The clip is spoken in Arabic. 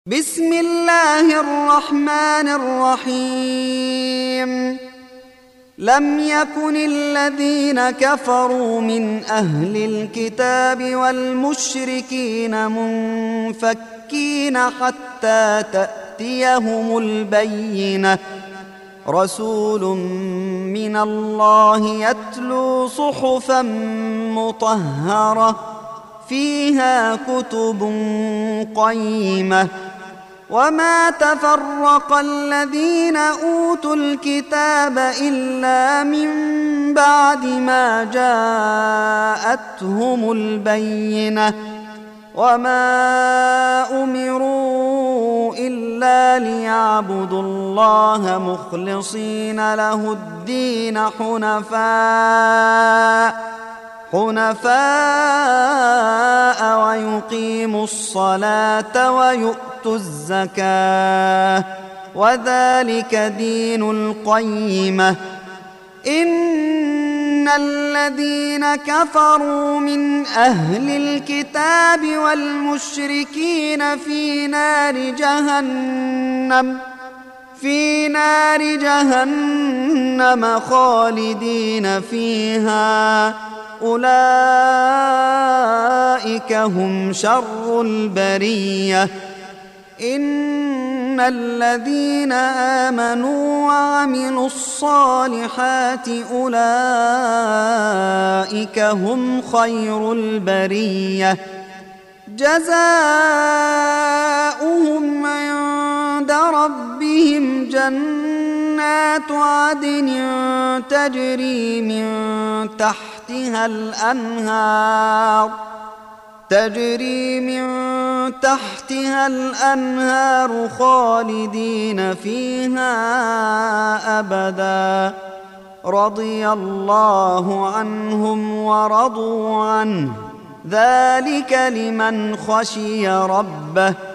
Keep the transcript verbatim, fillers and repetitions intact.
بسم الله الرحمن الرحيم. لم يكن الذين كفروا من أهل الكتاب والمشركين منفكين حتى تأتيهم البينة، رسول من الله يتلو صحفا مطهرة فيها كتب قيمة. وما تفرق الذين أوتوا الكتاب إلا من بعد ما جاءتهم البينة، وما أمروا إلا ليعبدوا الله مخلصين له الدين حنفاء حنفاء ويقيموا الصلاة ويؤتوا الزكاة، وذلك دين القيمة. إن الذين كفروا من أهل الكتاب والمشركين في نار جهنم في نار جهنم خالدين فيها، أولئك هم شر البرية. إن الذين آمنوا وعملوا الصالحات أولئك هم خير البرية، جزاؤهم عند ربهم جنات عدن تجري من تحتها الأنهار تجري من تحتها الأنهار خالدين فيها أبدا، رضي الله عنهم ورضوا عنه، ذلك لمن خشي ربه.